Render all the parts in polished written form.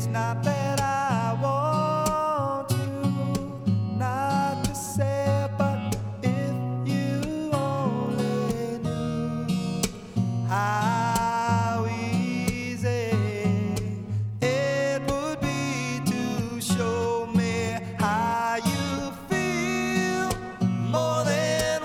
not that I want to, not to say, but if you only knew how easy it would be to show me how you feel. More than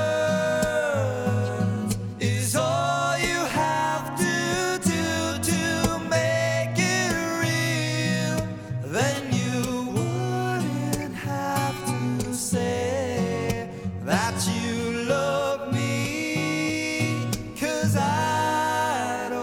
words is all you have to do to make it real. Then you wouldn't have to say that you love me, 'cause I'd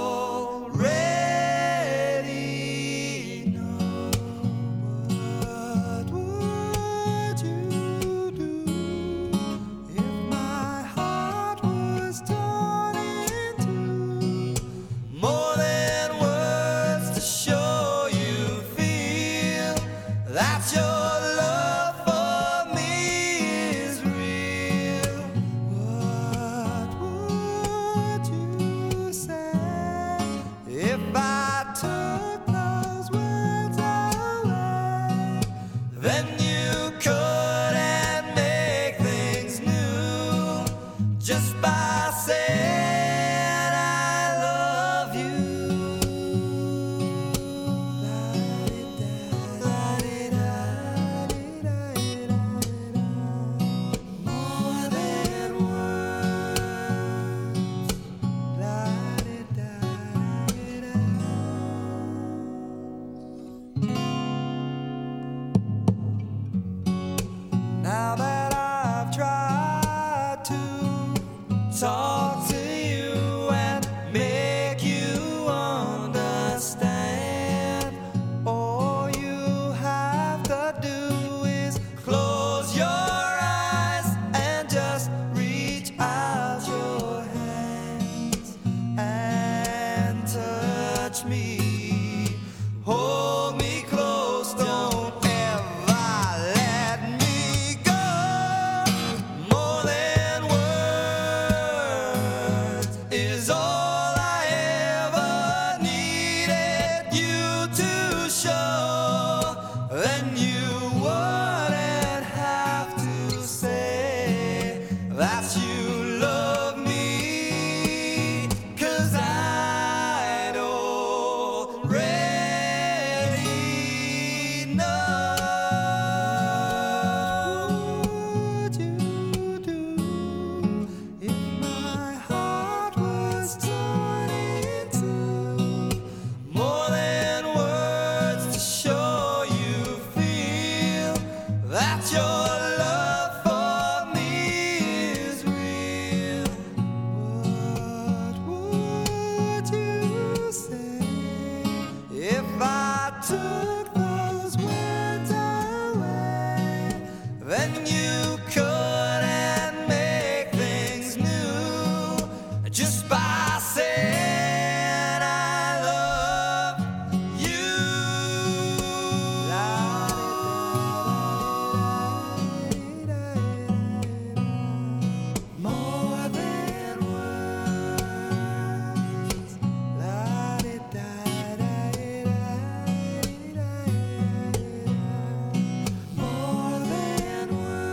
already know. What would you do if my heart was torn in two? More than words to show you feel that your love for me is real. What would you say if I took those words away? Then you couldn't make things new just by saying I love you. More than now that I've tried to talk to you and make you understand, all you have to do is close your eyes and just reach out your hands and touch me. Hold me close, don't ever let me go. More than words is all I ever needed you to show. Then you wouldn't have to say that you love me, 'cause I'd already know. What would you do if my heart was torn in two? More than words to show you feel that your love for me is real. What would you say if I took those words away? Then you couldn't make things new just by saying I love you. More than words. More than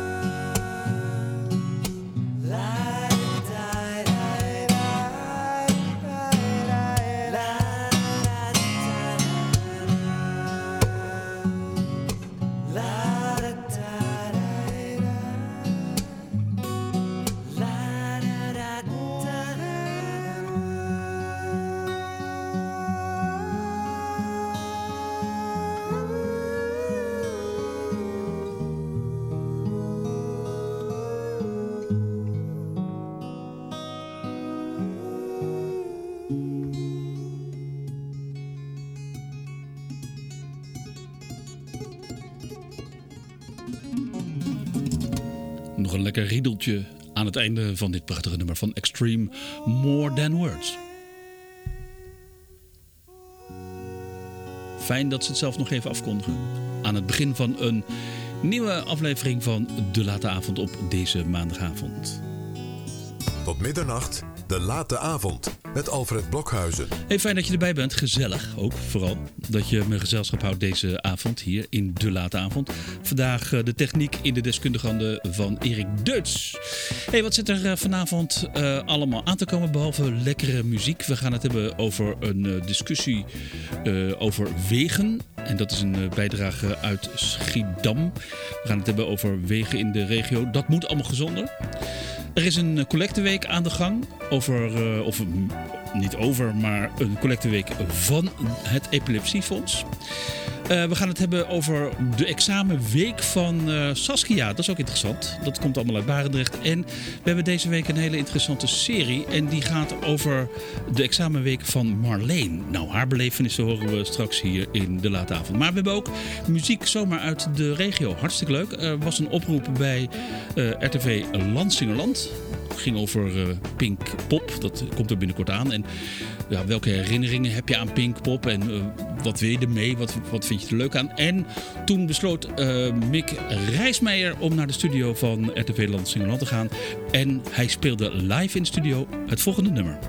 Nog een lekker riedeltje aan het einde van dit prachtige nummer van Extreme, More Than Words. Fijn dat ze het zelf nog even afkondigen. Aan het begin van een nieuwe aflevering van De Late Avond op deze maandagavond. Tot middernacht, de late avond met Alfred Blokhuizen. Hey, fijn dat je erbij bent. Gezellig ook, vooral. Dat je me gezelschap houdt deze avond hier in de late avond. Vandaag de techniek in de deskundige handen van Erik Deutz. Hey, wat zit er vanavond allemaal aan te komen behalve lekkere muziek? We gaan het hebben over een discussie over wegen. En dat is een bijdrage uit Schiedam. We gaan het hebben over wegen in de regio. Dat moet allemaal gezonder. Er is een collecteweek aan de gang. Maar een collecteweek van het Epilepsiefonds. We gaan het hebben over de examenweek van Saskia. Dat is ook interessant. Dat komt allemaal uit Barendrecht. En we hebben deze week een hele interessante serie. En die gaat over de examenweek van Marleen. Nou, haar belevenissen horen we straks hier in de late avond. Maar we hebben ook muziek zomaar uit de regio. Hartstikke leuk. Er was een oproep bij RTV Lansingerland. Het ging over Pinkpop. Dat komt er binnenkort aan. En ja, welke herinneringen heb je aan Pinkpop? En wat wil je ermee? Wat vind je er leuk aan? En toen besloot Mick Rijsmeijer om naar de studio van RTV Lansingerland te gaan. En hij speelde live in de studio het volgende nummer.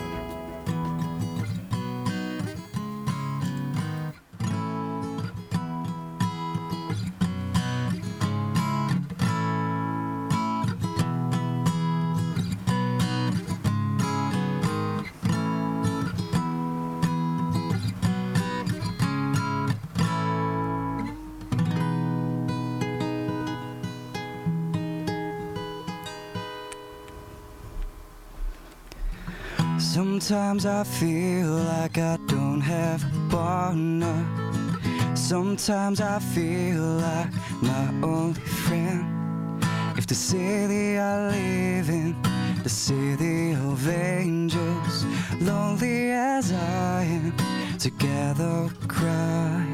Sometimes I feel like I don't have a partner. Sometimes I feel like my only friend. If the city I live in, the city of angels, lonely as I am, together we cry.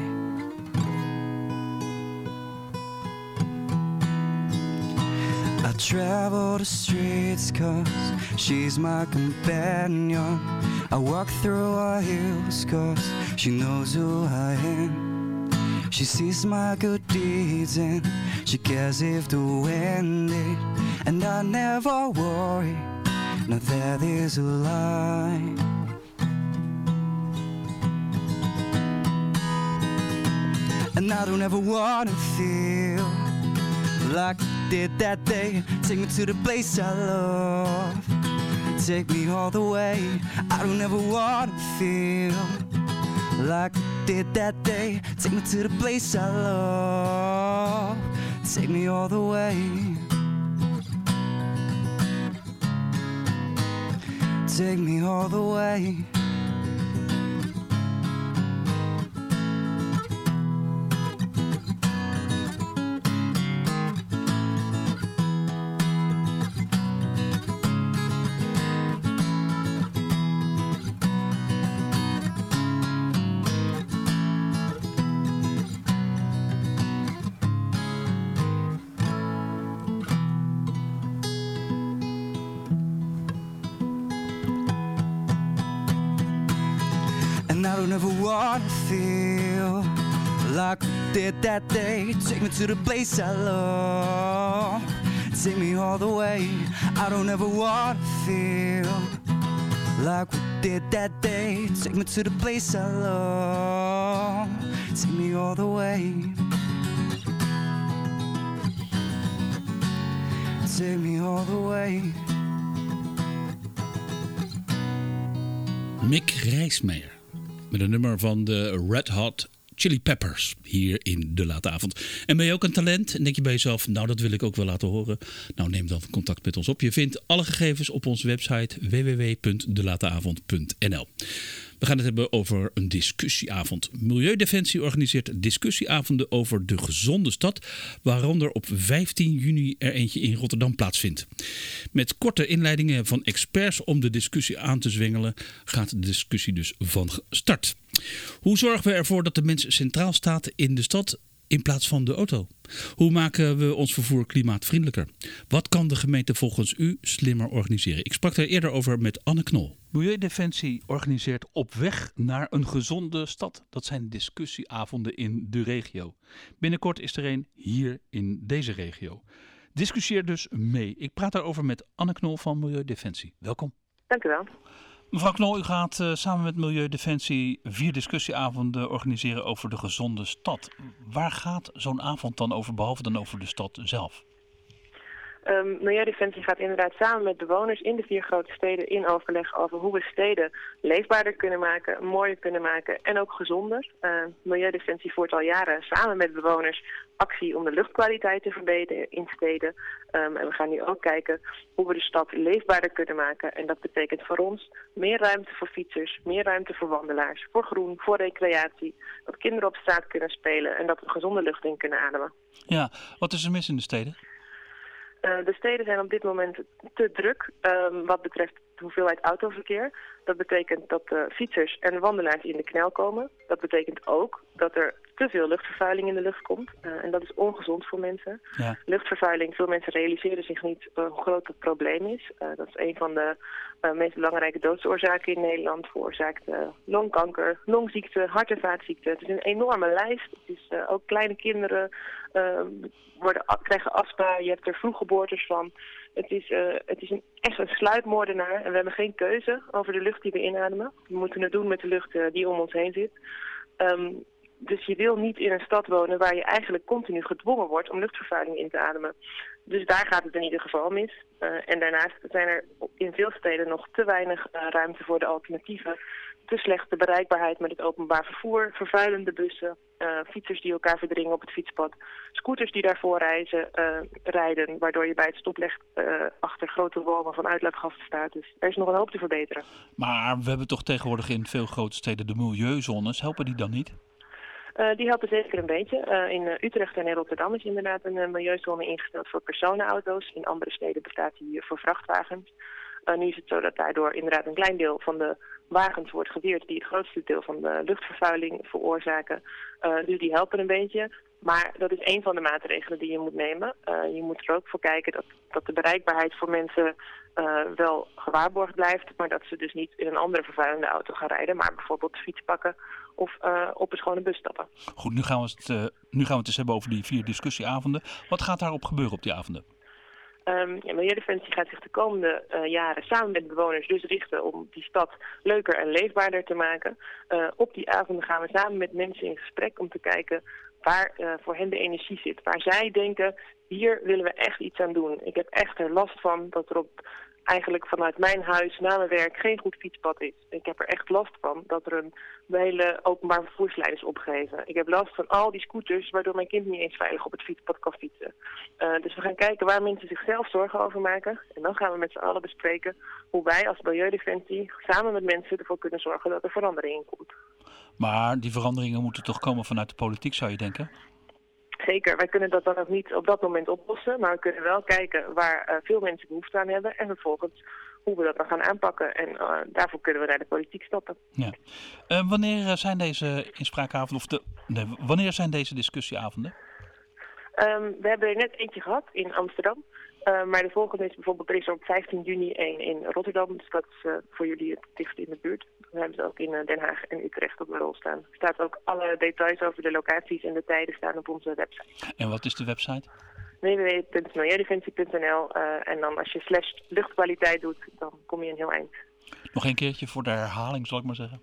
I travel the streets 'cause she's my companion. I walk through her hills 'cause she knows who I am. She sees my good deeds and she cares if the wind did. And I never worry, now that is a lie. And I don't ever wanna feel like did that day. Take me to the place I love. Take me all the way. I don't ever wanna feel like I did that day. Take me to the place I love. Take me all the way. Take me all the way. And I don't ever wanna feel like I did that day. Take me to the place I love. Take me all the way. I don't ever wanna feel like we did that day. Take me to the place I love. Take me all the way. Take me all the way. Mick Rijsmeijer. Met een nummer van de Red Hot Chili Peppers hier in de late avond. En ben je ook een talent en denk je bij jezelf, nou dat wil ik ook wel laten horen. Nou neem dan contact met ons op. Je vindt alle gegevens op onze website www.delateavond.nl. We gaan het hebben over een discussieavond. Milieudefensie organiseert discussieavonden over de gezonde stad, waaronder op 15 juni er eentje in Rotterdam plaatsvindt. Met korte inleidingen van experts om de discussie aan te zwengelen, gaat de discussie dus van start. Hoe zorgen we ervoor dat de mens centraal staat in de stad in plaats van de auto? Hoe maken we ons vervoer klimaatvriendelijker? Wat kan de gemeente volgens u slimmer organiseren? Ik sprak daar eerder over met Anne Knol. Milieudefensie organiseert Op weg naar een gezonde stad. Dat zijn discussieavonden in de regio. Binnenkort is er een hier in deze regio. Discussieer dus mee. Ik praat daarover met Anne Knol van Milieudefensie. Welkom. Dank u wel. Mevrouw Knol, u gaat samen met Milieudefensie 4 discussieavonden organiseren over de gezonde stad. Waar gaat zo'n avond dan over, behalve dan over de stad zelf? Milieudefensie gaat inderdaad samen met bewoners in de 4 grote steden in overleg over hoe we steden leefbaarder kunnen maken, mooier kunnen maken en ook gezonder. Milieudefensie voert al jaren samen met bewoners actie om de luchtkwaliteit te verbeteren in steden. En we gaan nu ook kijken hoe we de stad leefbaarder kunnen maken. En dat betekent voor ons meer ruimte voor fietsers, meer ruimte voor wandelaars, voor groen, voor recreatie. Dat kinderen op straat kunnen spelen en dat we gezonde lucht in kunnen ademen. Ja, wat is er mis in de steden? De steden zijn op dit moment te druk wat betreft de hoeveelheid autoverkeer. Dat betekent dat fietsers en wandelaars in de knel komen. Dat betekent ook dat er te veel luchtvervuiling in de lucht komt. En dat is ongezond voor mensen. Ja. Luchtvervuiling, veel mensen realiseren zich niet hoe groot het probleem is. Dat is een van de meest belangrijke doodsoorzaken in Nederland. Veroorzaakt longkanker, longziekte, hart- en vaatziekten. Het is een enorme lijst. Het is ook kleine kinderen krijgen astma. Je hebt er vroeggeboortes van. Het is echt een sluipmoordenaar en we hebben geen keuze over de lucht die we inademen. We moeten het doen met de lucht die om ons heen zit. Dus je wil niet in een stad wonen waar je eigenlijk continu gedwongen wordt om luchtvervuiling in te ademen. Dus daar gaat het in ieder geval mis. En daarnaast zijn er in veel steden nog te weinig ruimte voor de alternatieven. Te slechte bereikbaarheid met het openbaar vervoer, vervuilende bussen, fietsers die elkaar verdringen op het fietspad, scooters die daarvoor rijden, waardoor je bij het stoplicht achter grote walmen van uitlaatgassen staat. Dus er is nog een hoop te verbeteren. Maar we hebben toch tegenwoordig in veel grote steden de milieuzones. Helpen die dan niet? Die helpen zeker een beetje. In Utrecht en in Rotterdam is inderdaad een milieuzone ingesteld voor personenauto's. In andere steden bestaat die voor vrachtwagens. Nu is het zo dat daardoor inderdaad een klein deel van de wagens wordt geweerd die het grootste deel van de luchtvervuiling veroorzaken. Dus die helpen een beetje. Maar dat is één van de maatregelen die je moet nemen. Je moet er ook voor kijken dat de bereikbaarheid voor mensen wel gewaarborgd blijft. Maar dat ze dus niet in een andere vervuilende auto gaan rijden. Maar bijvoorbeeld de fiets pakken of op een schone bus stappen. Goed, nu gaan we het eens hebben over die 4 discussieavonden. Wat gaat daarop gebeuren op die avonden? Milieudefensie gaat zich de komende jaren samen met bewoners dus richten om die stad leuker en leefbaarder te maken. Op die avonden gaan we samen met mensen in gesprek om te kijken waar voor hen de energie zit. Waar zij denken, hier willen we echt iets aan doen. Ik heb echt er last van dat er eigenlijk vanuit mijn huis naar mijn werk geen goed fietspad is. Ik heb er echt last van dat er een hele openbaar vervoerslijn is opgeheven. Ik heb last van al die scooters waardoor mijn kind niet eens veilig op het fietspad kan fietsen. Dus we gaan kijken waar mensen zichzelf zorgen over maken. En dan gaan we met z'n allen bespreken hoe wij als Milieudefensie samen met mensen ervoor kunnen zorgen dat er verandering in komt. Maar die veranderingen moeten toch komen vanuit de politiek, zou je denken? Zeker, wij kunnen dat dan ook niet op dat moment oplossen, maar we kunnen wel kijken waar veel mensen behoefte aan hebben en vervolgens hoe we dat dan gaan aanpakken. En daarvoor kunnen we naar de politiek stappen. Ja. Wanneer zijn deze inspraakavonden wanneer zijn deze discussieavonden? We hebben er net eentje gehad in Amsterdam. Maar de volgende is bijvoorbeeld, er is op 15 juni 1 in Rotterdam. Dus dat is voor jullie het dichtst in de buurt. We hebben ze ook in Den Haag en Utrecht op de rol staan. Er staat ook alle details over de locaties en de tijden staan op onze website. En wat is de website? www.milieudefensie.nl en dan als je /luchtkwaliteit doet, dan kom je een heel eind. Nog een keertje voor de herhaling, zal ik maar zeggen.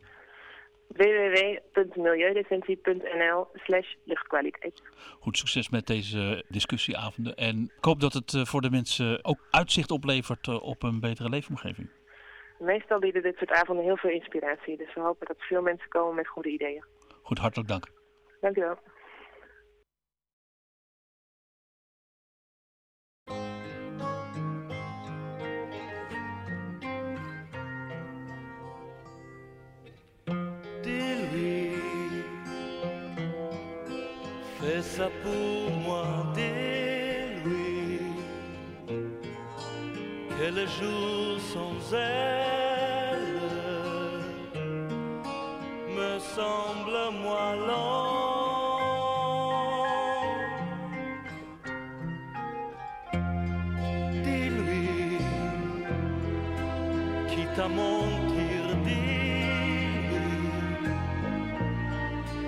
www.milieudefensie.nl/luchtkwaliteit. Goed, succes met deze discussieavonden. En ik hoop dat het voor de mensen ook uitzicht oplevert op een betere leefomgeving. Meestal bieden dit soort avonden heel veel inspiratie. Dus we hopen dat veel mensen komen met goede ideeën. Goed, hartelijk dank. Dank u wel. Fais ça pour moi, dis-lui que le jour sans elle me semble moi long. Dis-lui, quitte à mentir, dis-lui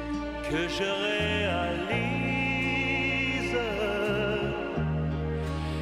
que je réalise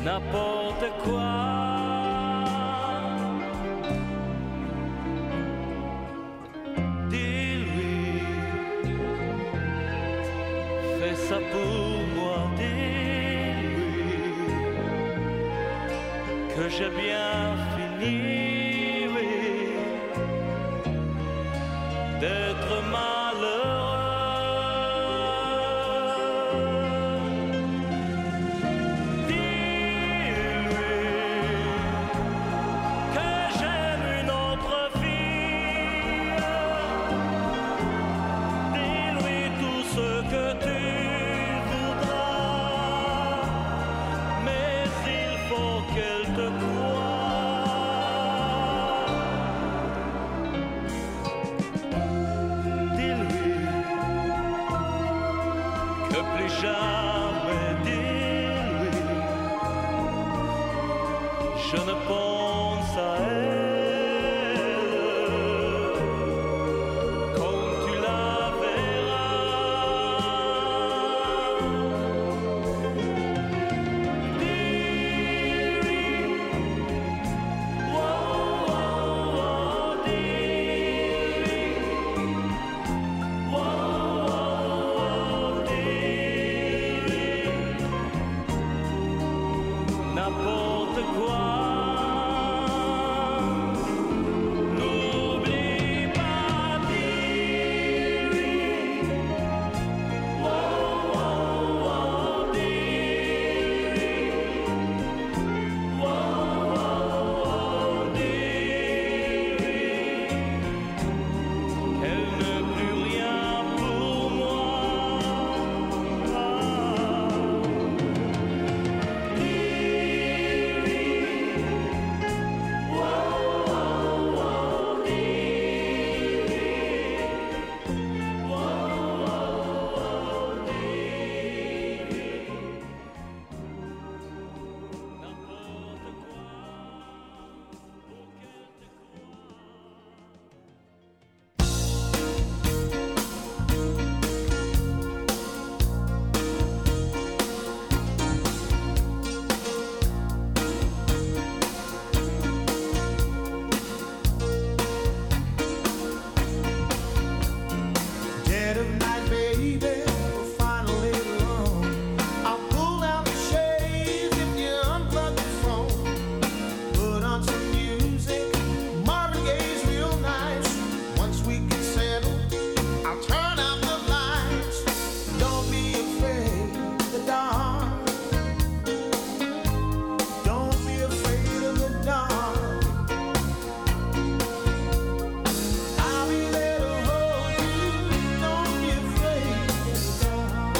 n'importe quoi. Dis-lui, fais ça pour moi, dis-lui que j'ai bien fini, oui, d'être malheureux. Jamais dis-lui, je ne pense à elle comme tu la verras. Dis-lui, oh, oh, oh, dis-lui, oh, oh, n'importe quoi. N'oublie pas, dis-lui, oh, oh, oh, dis-lui, oh, oh, dis-lui, qu'elle ne plus rien pour moi. Dead of night, baby, we're finally alone. I'll pull down the shades if you unplug the phone. Put on some music, Marvin Gaye's real nice. Once we get settled, I'll turn out the lights. Don't be afraid of the dark. Don't be afraid of the dark. I'll be there to hold you. Don't be afraid of the dark.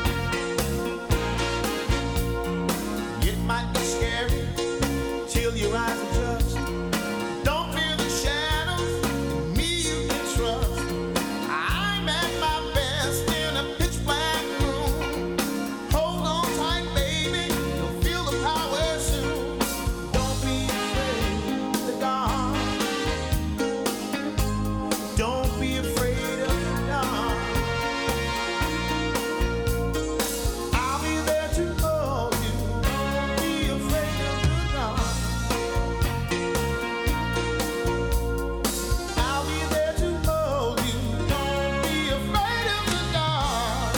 It might be scary till your eyes adjust. Don't fear the shadows. Me you can trust. I'm at my best in a pitch black room. Hold on tight, baby. You'll feel the power soon. Don't be afraid of the dark. Don't be afraid of the dark. I'll be there to hold you. Don't be afraid of the dark. I'll be there to hold you. Don't be afraid of the dark.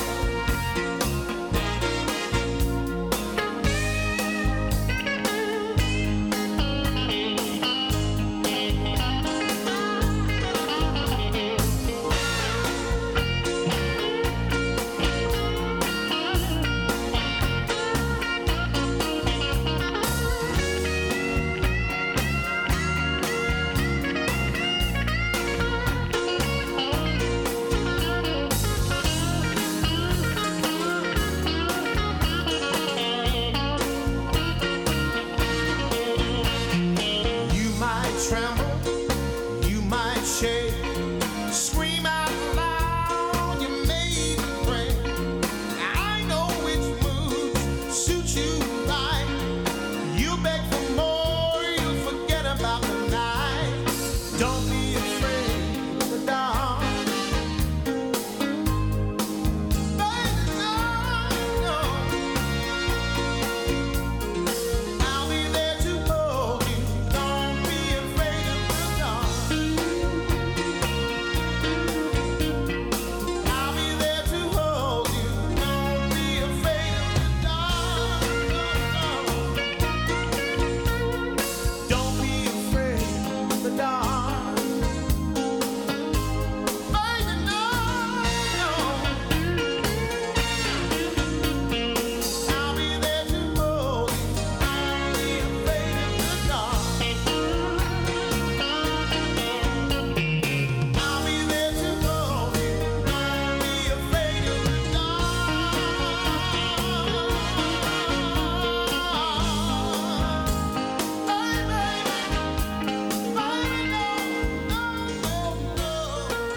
You might tremble, you might shake, scream out loud, you may even pray. I know which moves suit you right. You beg for more, you forget about the night. Don't be afraid of the dark. Baby, no, no.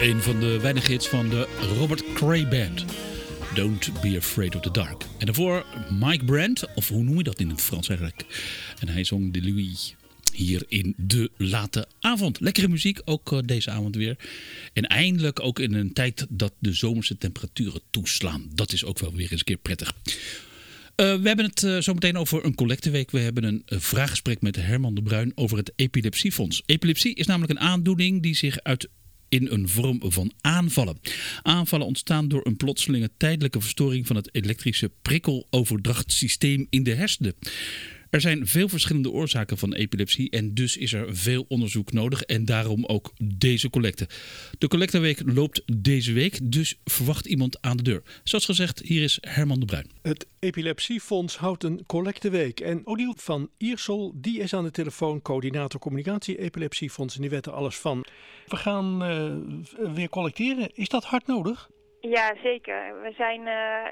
Een van de weinige hits van de Robert Cray Band. Don't Be Afraid of the Dark. En daarvoor Mike Brand, of hoe noem je dat in het Frans eigenlijk? En hij zong de Louis hier in de late avond. Lekkere muziek, ook deze avond weer. En eindelijk ook in een tijd dat de zomerse temperaturen toeslaan. Dat is ook wel weer eens een keer prettig. We hebben het zo meteen over een collecteweek. We hebben een vraaggesprek met Herman de Bruin over het Epilepsiefonds. Epilepsie is namelijk een aandoening die zich uit in een vorm van aanvallen. Aanvallen ontstaan door een plotselinge tijdelijke verstoring van het elektrische prikkeloverdrachtsysteem in de hersenen. Er zijn veel verschillende oorzaken van epilepsie en dus is er veel onderzoek nodig en daarom ook deze collecte. De collecteweek loopt deze week, dus verwacht iemand aan de deur. Zoals gezegd, hier is Herman de Bruin. Het Epilepsiefonds houdt een collecteweek en Odile van Iersel die is aan de telefoon, coördinator communicatie Epilepsiefonds en die weet er alles van. We gaan weer collecteren. Is dat hard nodig? Ja, zeker. We zijn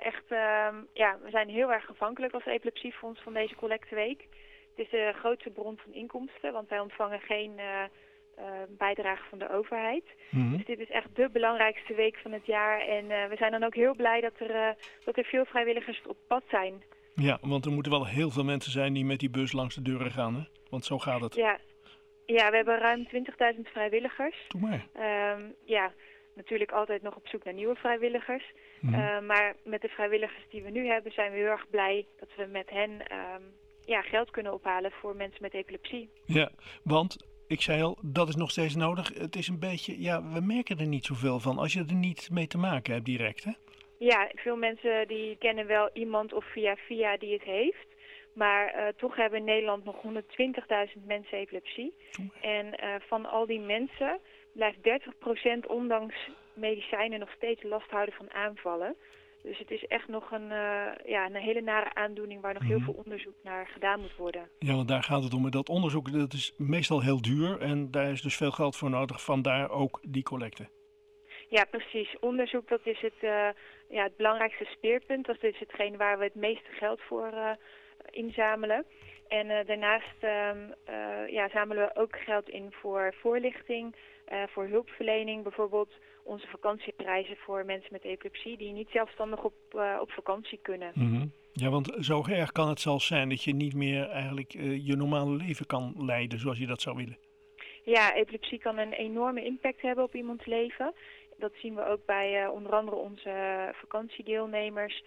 we zijn heel erg afhankelijk als Epilepsiefonds van deze collecteweek. Het is de grootste bron van inkomsten, want wij ontvangen geen bijdrage van de overheid. Mm-hmm. Dus dit is echt de belangrijkste week van het jaar. En we zijn dan ook heel blij dat er veel vrijwilligers op pad zijn. Ja, want er moeten wel heel veel mensen zijn die met die bus langs de deuren gaan, hè? Want zo gaat het. Ja, we hebben ruim 20.000 vrijwilligers. Doe maar. Natuurlijk altijd nog op zoek naar nieuwe vrijwilligers. Maar met de vrijwilligers die we nu hebben zijn we heel erg blij dat we met hen geld kunnen ophalen voor mensen met epilepsie. Ja, want ik zei al, dat is nog steeds nodig. Het is een beetje, we merken er niet zoveel van als je er niet mee te maken hebt direct, hè? Ja, veel mensen die kennen wel iemand of via die het heeft. Maar toch hebben in Nederland nog 120.000 mensen epilepsie. En van al die mensen blijft 30% ondanks medicijnen nog steeds last houden van aanvallen. Dus het is echt nog een hele nare aandoening waar nog heel veel onderzoek naar gedaan moet worden. Ja, want daar gaat het om. Dat onderzoek dat is meestal heel duur en daar is dus veel geld voor nodig. Vandaar ook die collecte. Ja, precies. Onderzoek, dat is het belangrijkste speerpunt. Dat is hetgeen waar we het meeste geld voor inzamelen. En daarnaast zamelen we ook geld in voor voorlichting, voor hulpverlening. Bijvoorbeeld onze vakantiereizen voor mensen met epilepsie die niet zelfstandig op vakantie kunnen. Mm-hmm. Ja, want zo erg kan het zelfs zijn dat je niet meer eigenlijk je normale leven kan leiden zoals je dat zou willen. Ja, epilepsie kan een enorme impact hebben op iemands leven. Dat zien we ook bij onder andere onze vakantiedeelnemers.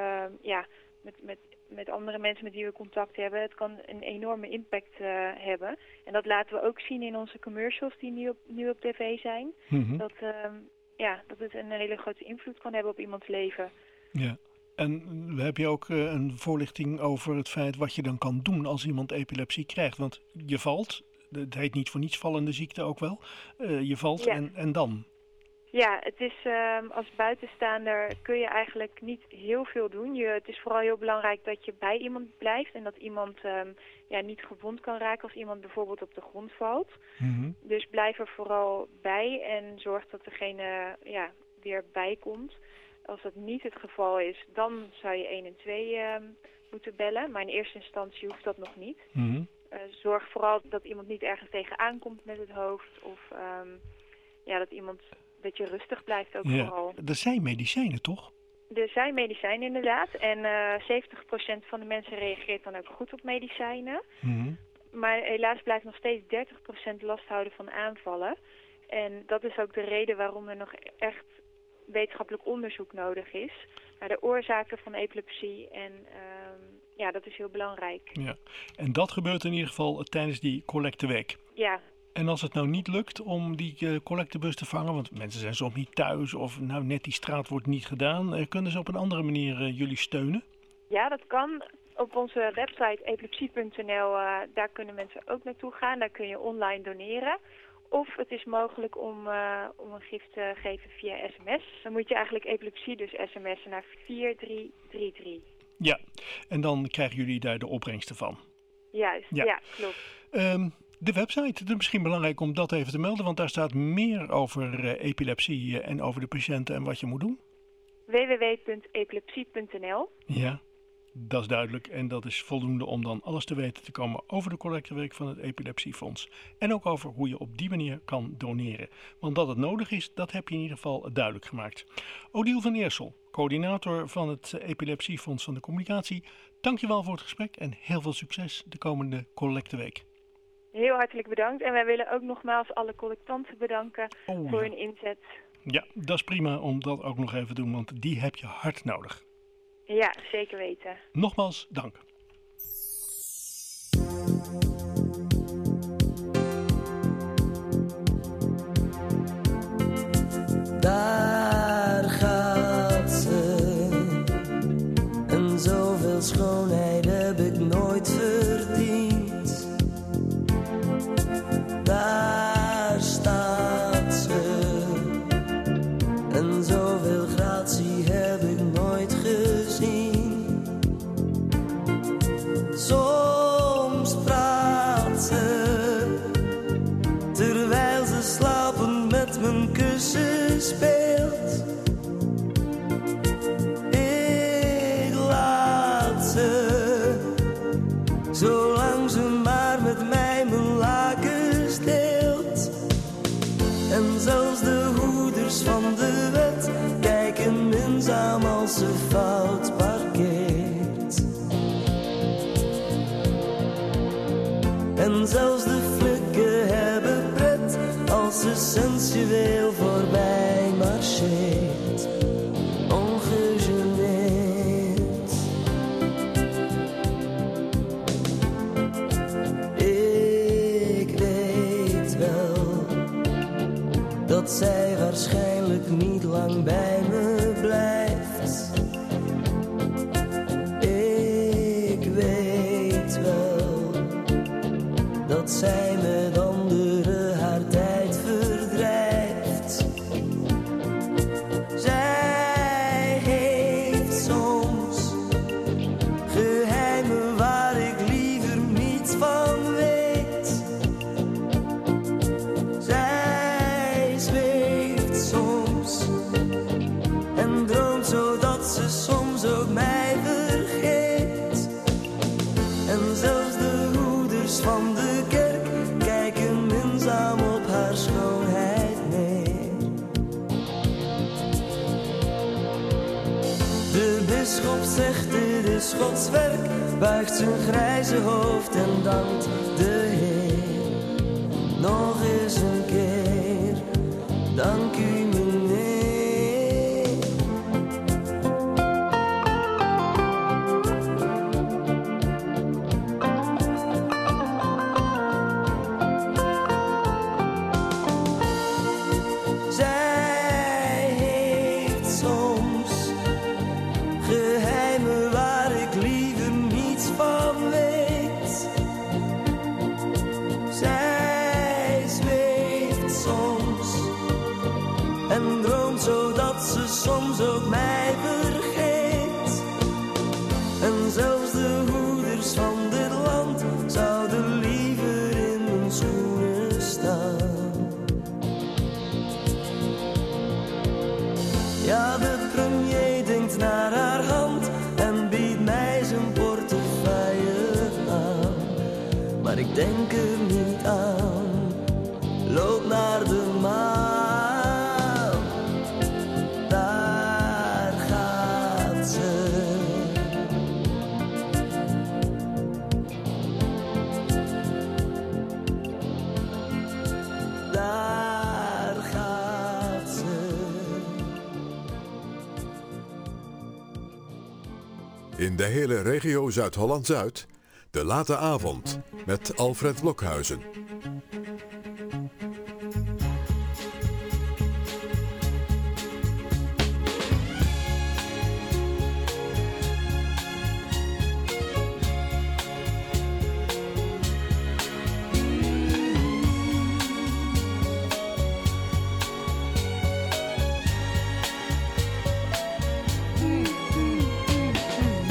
Met andere mensen met wie we contact hebben. Het kan een enorme impact hebben. En dat laten we ook zien in onze commercials die nu op tv zijn. Mm-hmm. Dat het een hele grote invloed kan hebben op iemands leven. Ja. En heb je ook een voorlichting over het feit wat je dan kan doen als iemand epilepsie krijgt? Want je valt, het heet niet voor niets vallende ziekte ook wel. Je valt en dan? Ja, het is als buitenstaander kun je eigenlijk niet heel veel doen. Het is vooral heel belangrijk dat je bij iemand blijft en dat iemand niet gewond kan raken als iemand bijvoorbeeld op de grond valt. Mm-hmm. Dus blijf er vooral bij en zorg dat degene weer bij komt. Als dat niet het geval is, dan zou je 112 moeten bellen, maar in eerste instantie hoeft dat nog niet. Mm-hmm. Zorg vooral dat iemand niet ergens tegenaan komt met het hoofd of dat je rustig blijft ook vooral. Er zijn medicijnen, toch? Er zijn medicijnen inderdaad. En 70% van de mensen reageert dan ook goed op medicijnen. Mm-hmm. Maar helaas blijft nog steeds 30% last houden van aanvallen. En dat is ook de reden waarom er nog echt wetenschappelijk onderzoek nodig is naar de oorzaken van epilepsie. En dat is heel belangrijk. Ja. En dat gebeurt in ieder geval tijdens die collecteweek. Ja. En als het nou niet lukt om die collectebus te vangen, want mensen zijn soms niet thuis of net die straat wordt niet gedaan, kunnen ze op een andere manier jullie steunen? Ja, dat kan. Op onze website epilepsie.nl, daar kunnen mensen ook naartoe gaan. Daar kun je online doneren. Of het is mogelijk om een gift te geven via sms. Dan moet je eigenlijk epilepsie dus sms'en naar 4333. Ja, en dan krijgen jullie daar de opbrengsten van. Juist, ja klopt. De website, het is misschien belangrijk om dat even te melden, want daar staat meer over epilepsie en over de patiënten en wat je moet doen. www.epilepsie.nl. Ja. Dat is duidelijk en dat is voldoende om dan alles te weten te komen over de collecteweek van het Epilepsiefonds. En ook over hoe je op die manier kan doneren. Want dat het nodig is, dat heb je in ieder geval duidelijk gemaakt. Odile van Eersel, coördinator van het Epilepsiefonds van de Communicatie. Dankjewel voor het gesprek en heel veel succes de komende collecteweek. Heel hartelijk bedankt. En wij willen ook nogmaals alle collectanten bedanken voor hun inzet. Ja, dat is prima om dat ook nog even te doen, want die heb je hard nodig. Ja, zeker weten. Nogmaals, dank. Daar gaat ze. En zoveel schoonheid heb ik nooit verdiend. Daar staat ze. En zoveel gratie heb ik nooit gezien. Soms praat ze, terwijl ze slapend met mijn kussen speelt. Ik laat ze, zolang ze maar met mij mijn lakens deelt. En zelfs de hoeders van de wet kijken minzaam als ze fout parkeert. En zelfs de flikken hebben pret als ze sensueel voorbij marcheert. Ongegeneerd. Ik weet wel dat zij waarschijnlijk niet lang bij me blijft. Ik weet wel dat zij met anderen haar tijd verdrijft. Zij heeft soms geheimen waar ik liever niets van weet. Zij zweeft soms en droomt zodat ze soms ook mij vergeet. En zelfs de hoeders van de kerk kijken minzaam op haar schoonheid neer. De bisschop zegt dit is Gods werk, buigt zijn grijze hoofd en dankt de Heer. Nog eens een keer, dank u meneer. Zij heeft soms geheimen waar ik liever niets van weet. Zij zweeft soms en droomt zodat ze soms ook mij vergeet. En zelfs de hoeders van dit land zouden liever in mijn schoenen staan. Ja, de premier denkt naar haar hand en biedt mij zijn portefeuille aan. Maar ik denk er niet aan, loop naar de maan. Daar gaat ze. Daar gaat ze. In de hele regio Zuid-Holland-Zuid, de late avond met Alfred Blokhuizen.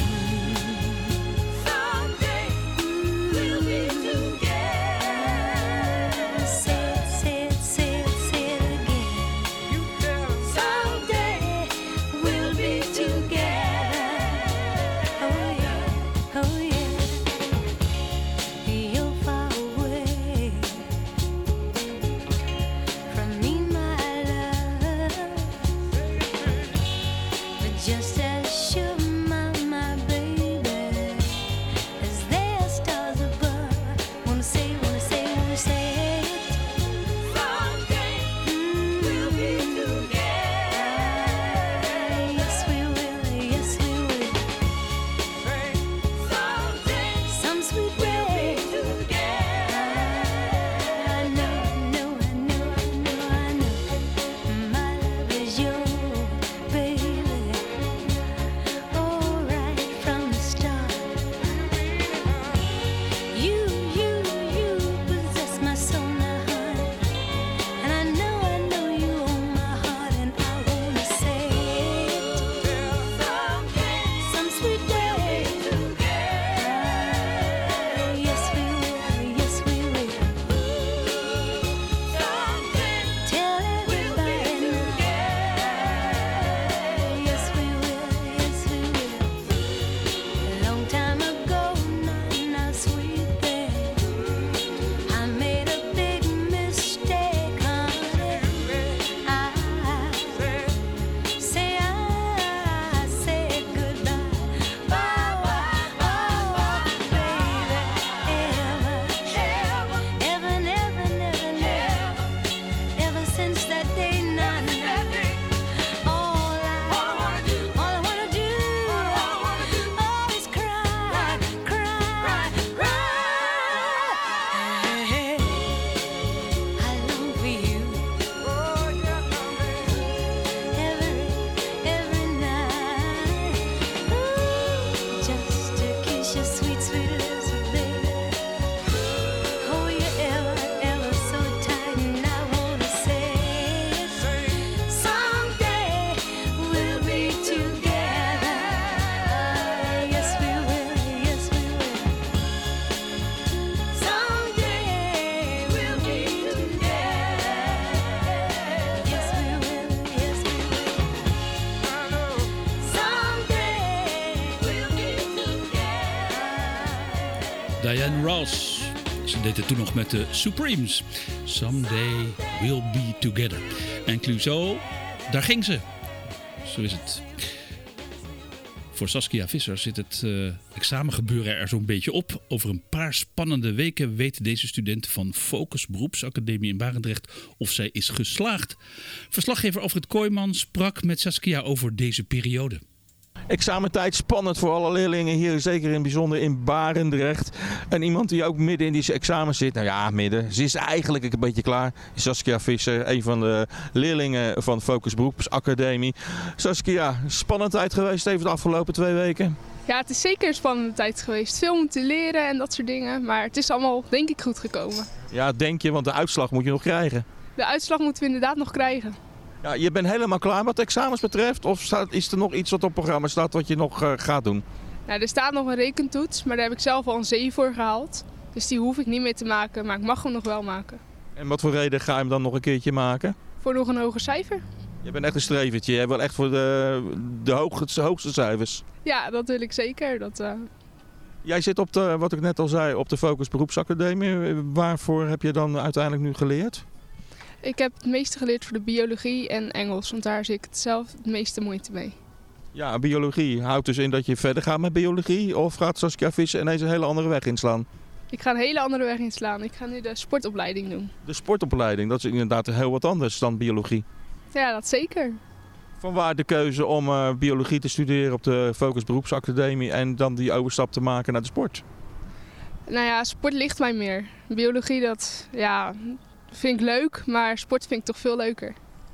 Someday we'll be together. Diana Ross. Ze deed het toen nog met de Supremes. Someday we'll be together. En Clouseau, daar ging ze. Zo is het. Voor Saskia Visser zit het examengebeuren er zo'n beetje op. Over een paar spannende weken weet deze student van Focus Beroepsacademie in Barendrecht of zij is geslaagd. Verslaggever Alfred Kooijman sprak met Saskia over deze periode. Examentijd spannend voor alle leerlingen hier, zeker in het bijzonder in Barendrecht. En iemand die ook midden in die examen zit, nou ja, midden. Ze is eigenlijk een beetje klaar. Saskia Visser, een van de leerlingen van Focus Beroepsacademie. Saskia, spannend tijd geweest even de afgelopen 2 weken? Ja, het is zeker een spannende tijd geweest. Veel moeten leren en dat soort dingen. Maar het is allemaal, denk ik, goed gekomen. Ja, denk je, want de uitslag moet je nog krijgen. De uitslag moeten we inderdaad nog krijgen. Ja, je bent helemaal klaar wat de examens betreft? Of is er nog iets wat op programma staat wat je nog gaat doen? Nou, er staat nog een rekentoets, maar daar heb ik zelf al een 7 voor gehaald. Dus die hoef ik niet meer te maken, maar ik mag hem nog wel maken. En wat voor reden ga je hem dan nog een keertje maken? Voor nog een hoger cijfer. Je bent echt een strevertje. Je wil echt voor de hoogste cijfers. Ja, dat wil ik zeker. Jij zit op de, wat ik net al zei, op de Focus Beroepsacademie. Waarvoor heb je dan uiteindelijk nu geleerd? Ik heb het meeste geleerd voor de biologie en Engels, want daar zit ik zelf het meeste moeite mee. Ja, biologie houdt dus in dat je verder gaat met biologie, of gaat Saskia Visser ineens een hele andere weg inslaan? Ik ga een hele andere weg inslaan. Ik ga nu de sportopleiding doen. De sportopleiding, dat is inderdaad heel wat anders dan biologie. Ja, dat zeker. Vanwaar de keuze om biologie te studeren op de Focus Beroepsacademie en dan die overstap te maken naar de sport? Nou ja, sport ligt mij meer. Biologie, dat vind ik leuk, maar sport vind ik toch veel leuker.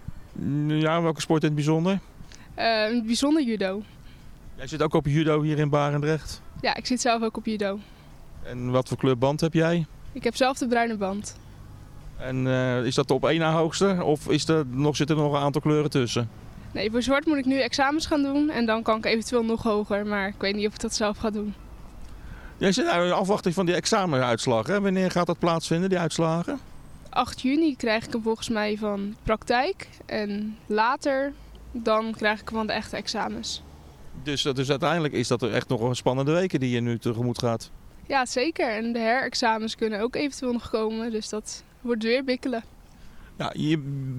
Ja, welke sport in het bijzonder? In het bijzonder judo. Jij zit ook op judo hier in Barendrecht? Ja, ik zit zelf ook op judo. En wat voor kleur band heb jij? Ik heb zelf de bruine band. En is dat de op 1 na hoogste of zitten er nog een aantal kleuren tussen? Nee, voor zwart moet ik nu examens gaan doen en dan kan ik eventueel nog hoger, maar ik weet niet of ik dat zelf ga doen. Jij zit nou in afwachting van die examenuitslag, hè? Wanneer gaat dat plaatsvinden, die uitslagen? 8 juni krijg ik hem volgens mij van praktijk en later dan krijg ik hem van de echte examens. Dus uiteindelijk is dat er echt nog een spannende weken die je nu tegemoet gaat. Ja, zeker. En de herexamens kunnen ook eventueel nog komen, dus dat wordt weer bikkelen. Ja, je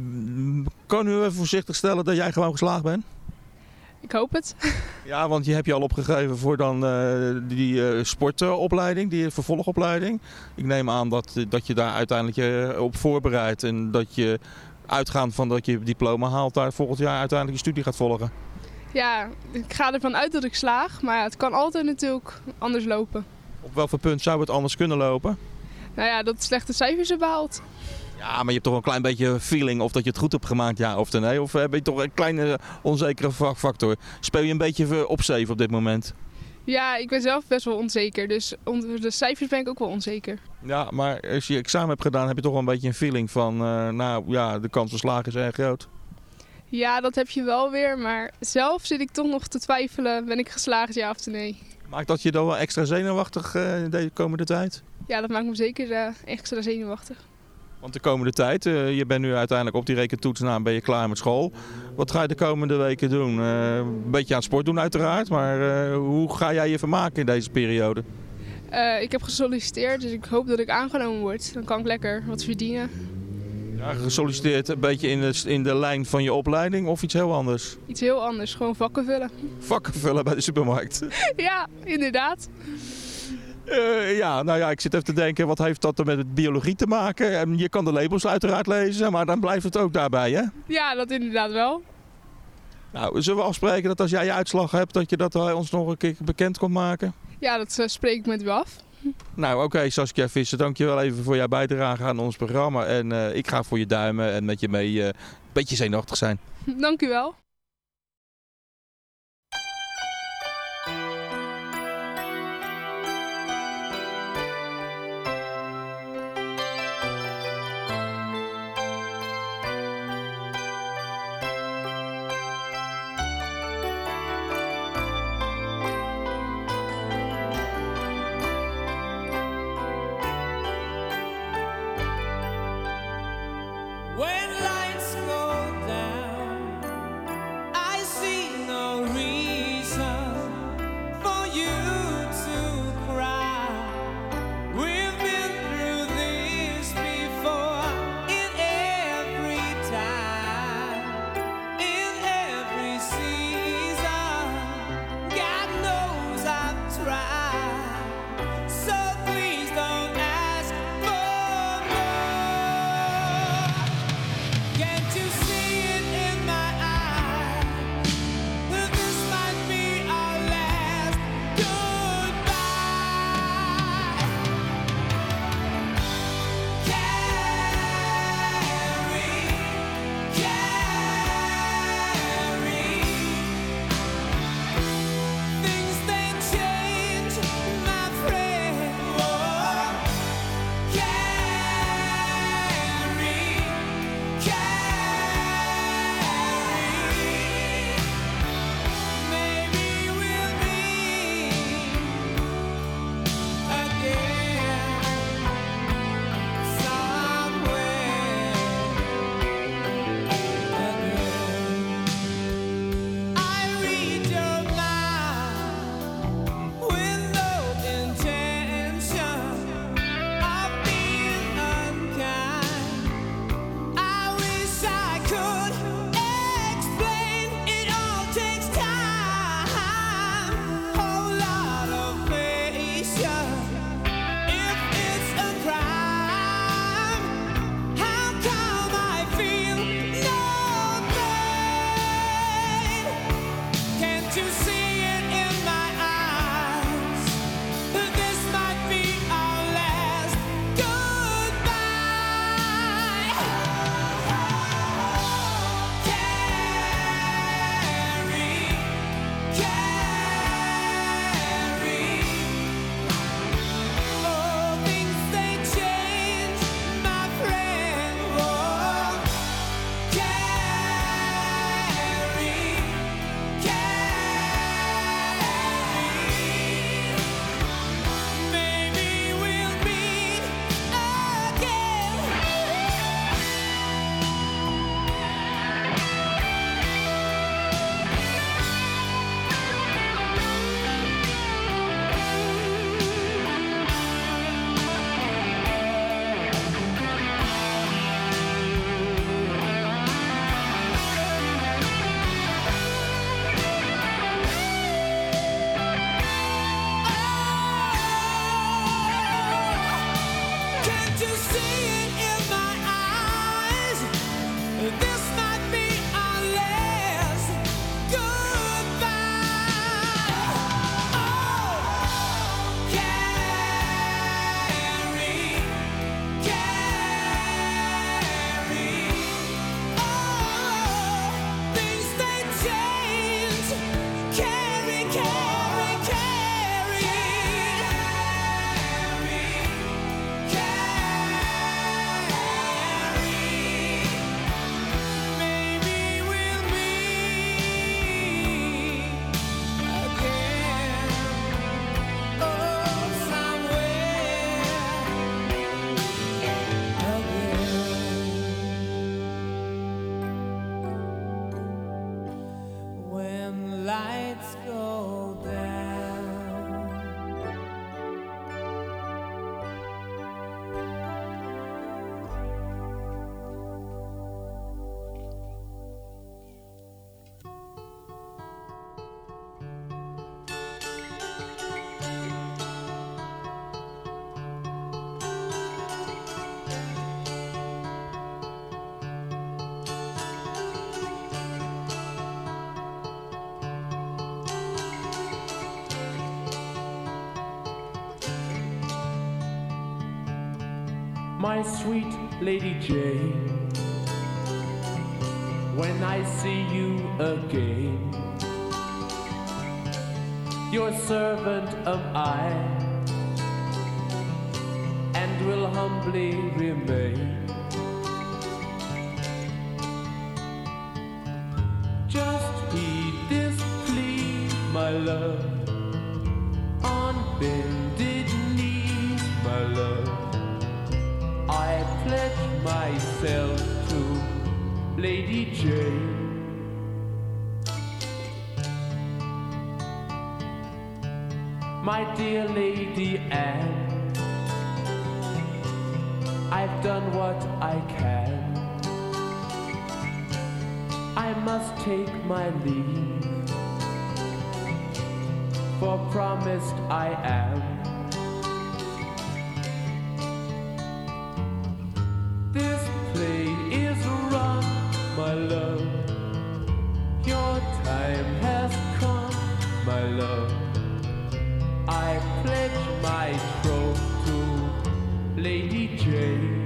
kan nu even voorzichtig stellen dat jij gewoon geslaagd bent? Ik hoop het. Ja, want je hebt je al opgegeven voor dan die sportopleiding, die vervolgopleiding. Ik neem aan dat je daar uiteindelijk je op voorbereidt en dat je uitgaand van dat je diploma haalt, daar volgend jaar uiteindelijk je studie gaat volgen. Ja, ik ga ervan uit dat ik slaag, maar het kan altijd natuurlijk anders lopen. Op welk punt zou het anders kunnen lopen? Nou ja, dat slechte cijfers heb behaald. Ja, maar je hebt toch een klein beetje feeling of dat je het goed hebt gemaakt, ja of nee? Of heb je toch een kleine onzekere factor? Speel je een beetje op safe op dit moment? Ja, ik ben zelf best wel onzeker, dus onder de cijfers ben ik ook wel onzeker. Ja, maar als je examen hebt gedaan, heb je toch wel een beetje een feeling van, de kans op slagen is erg groot. Ja, dat heb je wel weer, maar zelf zit ik toch nog te twijfelen, ben ik geslaagd ja of nee. Maakt dat je dan wel extra zenuwachtig de komende tijd? Ja, dat maakt me zeker extra zenuwachtig. Want de komende tijd, je bent nu uiteindelijk op die rekentoets na, ben je klaar met school. Wat ga je de komende weken doen? Een beetje aan sport doen uiteraard, maar hoe ga jij je vermaken in deze periode? Ik heb gesolliciteerd, dus ik hoop dat ik aangenomen word. Dan kan ik lekker wat verdienen. Ja, gesolliciteerd een beetje in de lijn van je opleiding of iets heel anders? Iets heel anders, gewoon vakken vullen. Vakken vullen bij de supermarkt? Ja, inderdaad. Ik zit even te denken, wat heeft dat met biologie te maken? En je kan de labels uiteraard lezen, maar dan blijft het ook daarbij, hè? Ja, dat inderdaad wel. Nou, zullen we afspreken dat als jij je uitslag hebt, dat je dat ons nog een keer bekend komt maken? Ja, dat spreek ik met u af. Nou, oké, Saskia Visser, dankjewel even voor jouw bijdrage aan ons programma. En ik ga voor je duimen en met je mee een beetje zenuwachtig zijn. Dank u wel. When lights go down My sweet Lady Jane, when I see you again, your servant am I, and will humbly remain. Just heed this plea, my love, on bended knees, my love, I pledge myself to Lady Jane. My dear Lady Anne, I've done what I can. I must take my leave, for promised I am. This play is run, my love. Your time has come, my love. I pledge my troth to Lady Jane.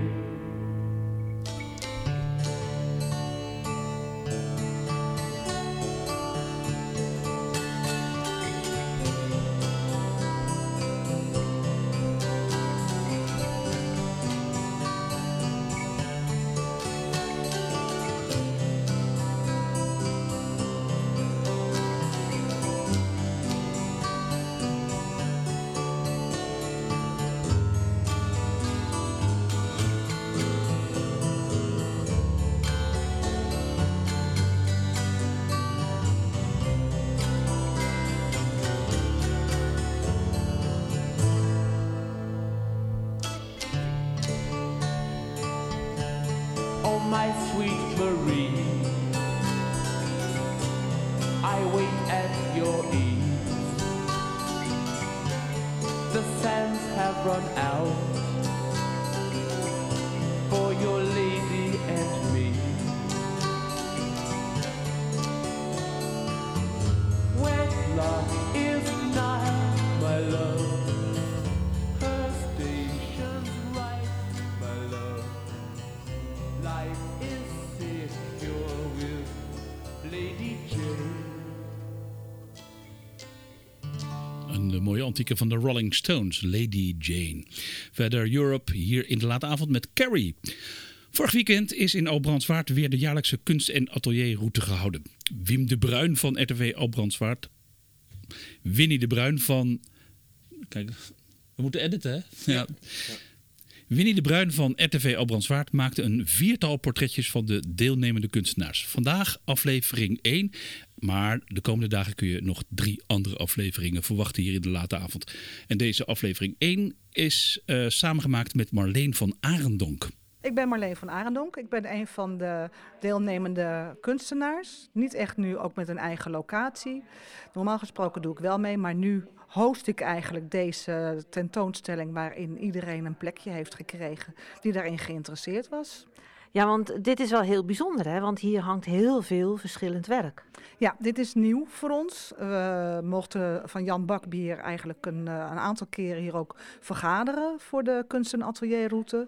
My sweet Marie, I wait at your ease. The sands have run out for your lady and me. Wedlock is nigh, my love. Her station's right, my love. Life is secure with Lady Jane. Een mooie antieke van de Rolling Stones, Lady Jane. Verder Europe, hier in de late avond met Carrie. Vorig weekend is in Albrandswaard weer de jaarlijkse kunst- en atelierroute gehouden. Wim de Bruin van RTV Albrandswaard. Winnie de Bruin van... Kijk, we moeten editen, hè? Ja. Winnie de Bruin van RTV Albrandswaard maakte een 4-tal portretjes van de deelnemende kunstenaars. Vandaag aflevering 1, maar de komende dagen kun je nog 3 andere afleveringen verwachten hier in de late avond. En deze aflevering 1 is samengemaakt met Marleen van Arendonk. Ik ben Marleen van Arendonk. Ik ben een van de deelnemende kunstenaars. Niet echt nu ook met een eigen locatie. Normaal gesproken doe ik wel mee, maar nu host ik eigenlijk deze tentoonstelling waarin iedereen een plekje heeft gekregen die daarin geïnteresseerd was. Ja, want dit is wel heel bijzonder, hè? Want hier hangt heel veel verschillend werk. Ja, dit is nieuw voor ons. We mochten van Jan Bakbier eigenlijk een aantal keren hier ook vergaderen voor de kunst- en atelierroute.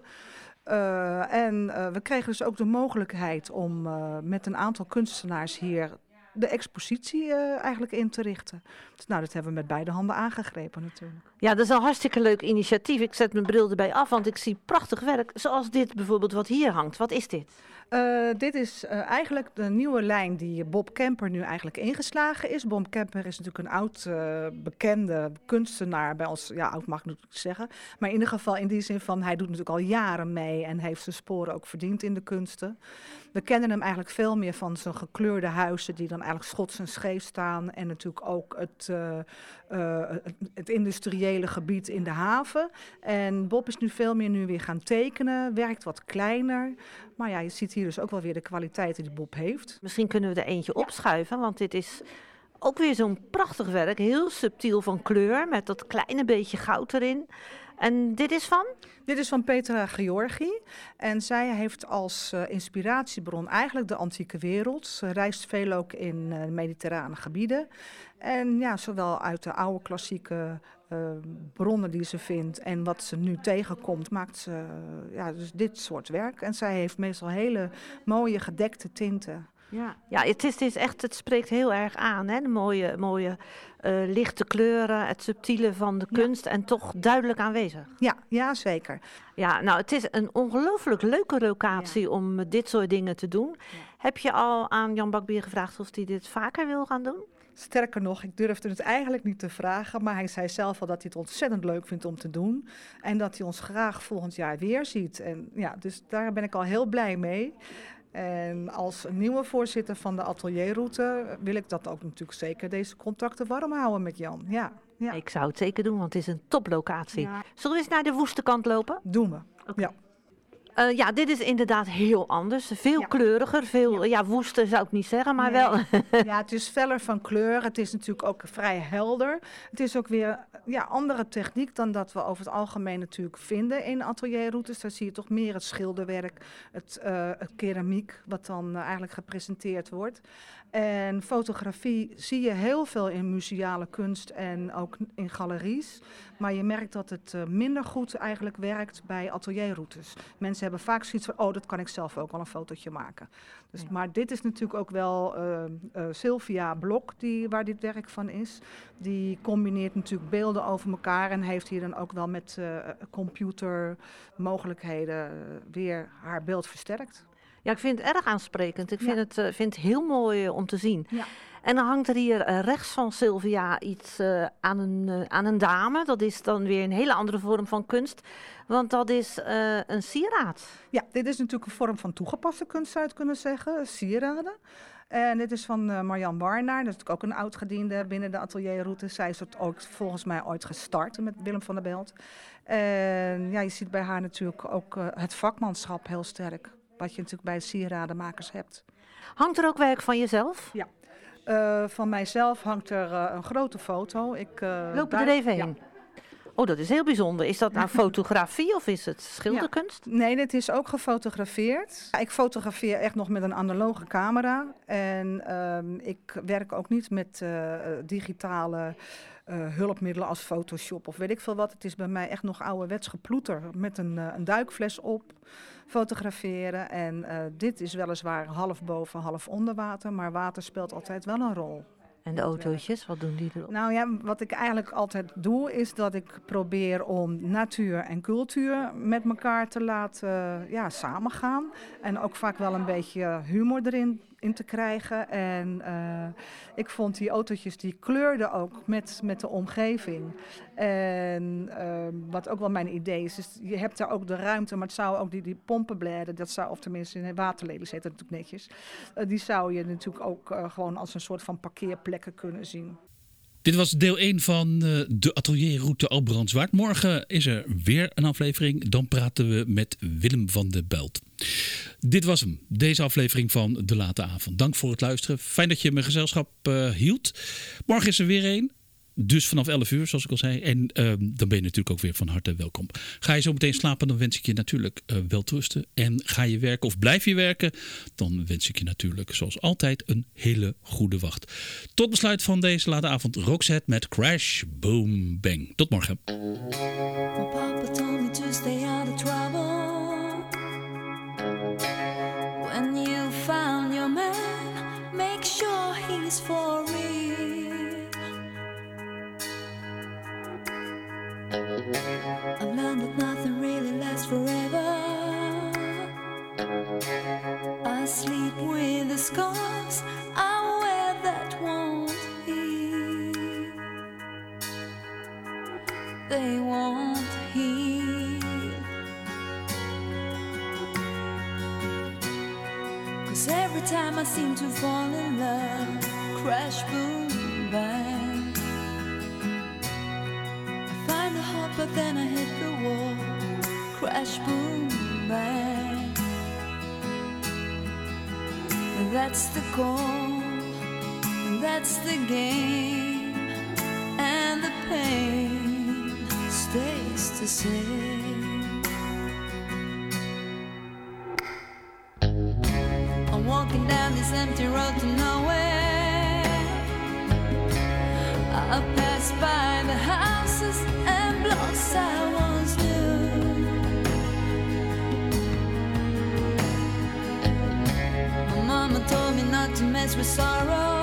We kregen dus ook de mogelijkheid om met een aantal kunstenaars hier de expositie eigenlijk in te richten. Dus nou, dat hebben we met beide handen aangegrepen natuurlijk. Ja, dat is een hartstikke leuk initiatief. Ik zet mijn bril erbij af, want ik zie prachtig werk. Zoals dit bijvoorbeeld wat hier hangt. Wat is dit? Dit is eigenlijk de nieuwe lijn die Bob Kemper nu eigenlijk ingeslagen is. Bob Kemper is natuurlijk een oud bekende kunstenaar bij ons. Ja, oud mag ik natuurlijk zeggen. Maar in ieder geval in die zin van hij doet natuurlijk al jaren mee en heeft zijn sporen ook verdiend in de kunsten. We kennen hem eigenlijk veel meer van zijn gekleurde huizen die dan eigenlijk schots en scheef staan. En natuurlijk ook het industriële gebied in de haven. En Bob is nu veel meer nu weer gaan tekenen, werkt wat kleiner. Maar ja, je ziet hier dus ook wel weer de kwaliteiten die Bob heeft. Misschien kunnen we er eentje opschuiven, want dit is ook weer zo'n prachtig werk. Heel subtiel van kleur, met dat kleine beetje goud erin. En dit is van? Dit is van Petra Georgi. En zij heeft als inspiratiebron eigenlijk de antieke wereld. Ze reist veel ook in mediterrane gebieden. En ja, zowel uit de oude klassieke bronnen die ze vindt en wat ze nu tegenkomt, maakt ze dus dit soort werk. En zij heeft meestal hele mooie gedekte tinten. Ja, het is echt, het spreekt heel erg aan, hè? De mooie lichte kleuren, het subtiele van de kunst en toch duidelijk aanwezig. Ja, zeker. Ja, nou, het is een ongelooflijk leuke locatie om dit soort dingen te doen. Ja. Heb je al aan Jan Bakbier gevraagd of hij dit vaker wil gaan doen? Sterker nog, ik durfde het eigenlijk niet te vragen, maar hij zei zelf al dat hij het ontzettend leuk vindt om te doen. En dat hij ons graag volgend jaar weer ziet. En ja, dus daar ben ik al heel blij mee. En als nieuwe voorzitter van de atelierroute wil ik dat ook natuurlijk zeker deze contacten warm houden met Jan. Ja. Ik zou het zeker doen, want het is een toplocatie. Ja. Zullen we eens naar de woeste kant lopen? Doen we. Okay. Ja. Dit is inderdaad heel anders. Veel kleuriger, veel woester zou ik niet zeggen, maar wel. Ja, het is feller van kleur. Het is natuurlijk ook vrij helder. Het is ook weer andere techniek dan dat we over het algemeen natuurlijk vinden in atelierroutes. Daar zie je toch meer het schilderwerk, het keramiek, wat dan eigenlijk gepresenteerd wordt. En fotografie zie je heel veel in museale kunst en ook in galeries. Maar je merkt dat het minder goed eigenlijk werkt bij atelierroutes. Mensen hebben vaak zoiets van, dat kan ik zelf ook wel een fotootje maken. Dus, ja. Maar dit is natuurlijk ook wel Sylvia Blok, waar dit werk van is. Die combineert natuurlijk beelden over elkaar en heeft hier dan ook wel met computermogelijkheden weer haar beeld versterkt. Ja, ik vind het erg aansprekend. Ik vind het heel mooi om te zien. Ja. En dan hangt er hier rechts van Sylvia iets aan een dame. Dat is dan weer een hele andere vorm van kunst. Want dat is een sieraad. Ja, dit is natuurlijk een vorm van toegepaste kunst, zou je het kunnen zeggen. Sieraden. En dit is van Marjan Warnaar. Dat is ook een oud-gediende binnen de atelierroute. Zij is het ook volgens mij ooit gestart met Willem van der Belt. En je ziet bij haar natuurlijk ook het vakmanschap heel sterk. Wat je natuurlijk bij sieradenmakers hebt. Hangt er ook werk van jezelf? Ja. Van mijzelf hangt er een grote foto. Loop er even heen. Ja. Oh, dat is heel bijzonder. Is dat nou fotografie of is het schilderkunst? Ja. Nee, dit is ook gefotografeerd. Ik fotografeer echt nog met een analoge camera. En ik werk ook niet met digitale hulpmiddelen als Photoshop of weet ik veel wat. Het is bij mij echt nog ouderwets geploeter met een duikfles op. Fotograferen en dit is weliswaar half boven, half onder water, maar water speelt altijd wel een rol. En de autootjes, wat doen die erop? Nou ja, wat ik eigenlijk altijd doe is dat ik probeer om natuur en cultuur met elkaar te laten samengaan. En ook vaak wel een beetje humor erin te krijgen. En ik vond die autootjes, die kleurden ook met de omgeving. En wat ook wel mijn idee is je hebt daar ook de ruimte, maar het zou ook die pompenbladen, dat zou, of tenminste in waterlelies heet dat natuurlijk netjes, die zou je natuurlijk ook gewoon als een soort van parkeerplekken kunnen zien. Dit was deel 1 van de atelierroute Albrandswaard. Morgen is er weer een aflevering. Dan praten we met Willem van der Belt. Dit was hem, deze aflevering van De Late Avond. Dank voor het luisteren. Fijn dat je mijn gezelschap hield. Morgen is er weer een. Dus vanaf 11 uur, zoals ik al zei. En dan ben je natuurlijk ook weer van harte welkom. Ga je zo meteen slapen, dan wens ik je natuurlijk welterusten. En ga je werken of blijf je werken, dan wens ik je natuurlijk zoals altijd een hele goede wacht. Tot besluit van deze late avond Roxette met Crash Boom Bang. Tot morgen. My papa told me to stay out of trouble. When you found your man, make sure he's for real. I learned that nothing really lasts forever. I sleep with the scars I wear that won't heal. They won't heal. 'Cause every time I seem to fall in love, crash, boom, bang. But then I hit the wall, crash, boom, bang. That's the goal, that's the game, and the pain stays the same. I'm walking down this empty road to nowhere. I pass by the houses and blocks I once knew. My mama told me not to mess with sorrow.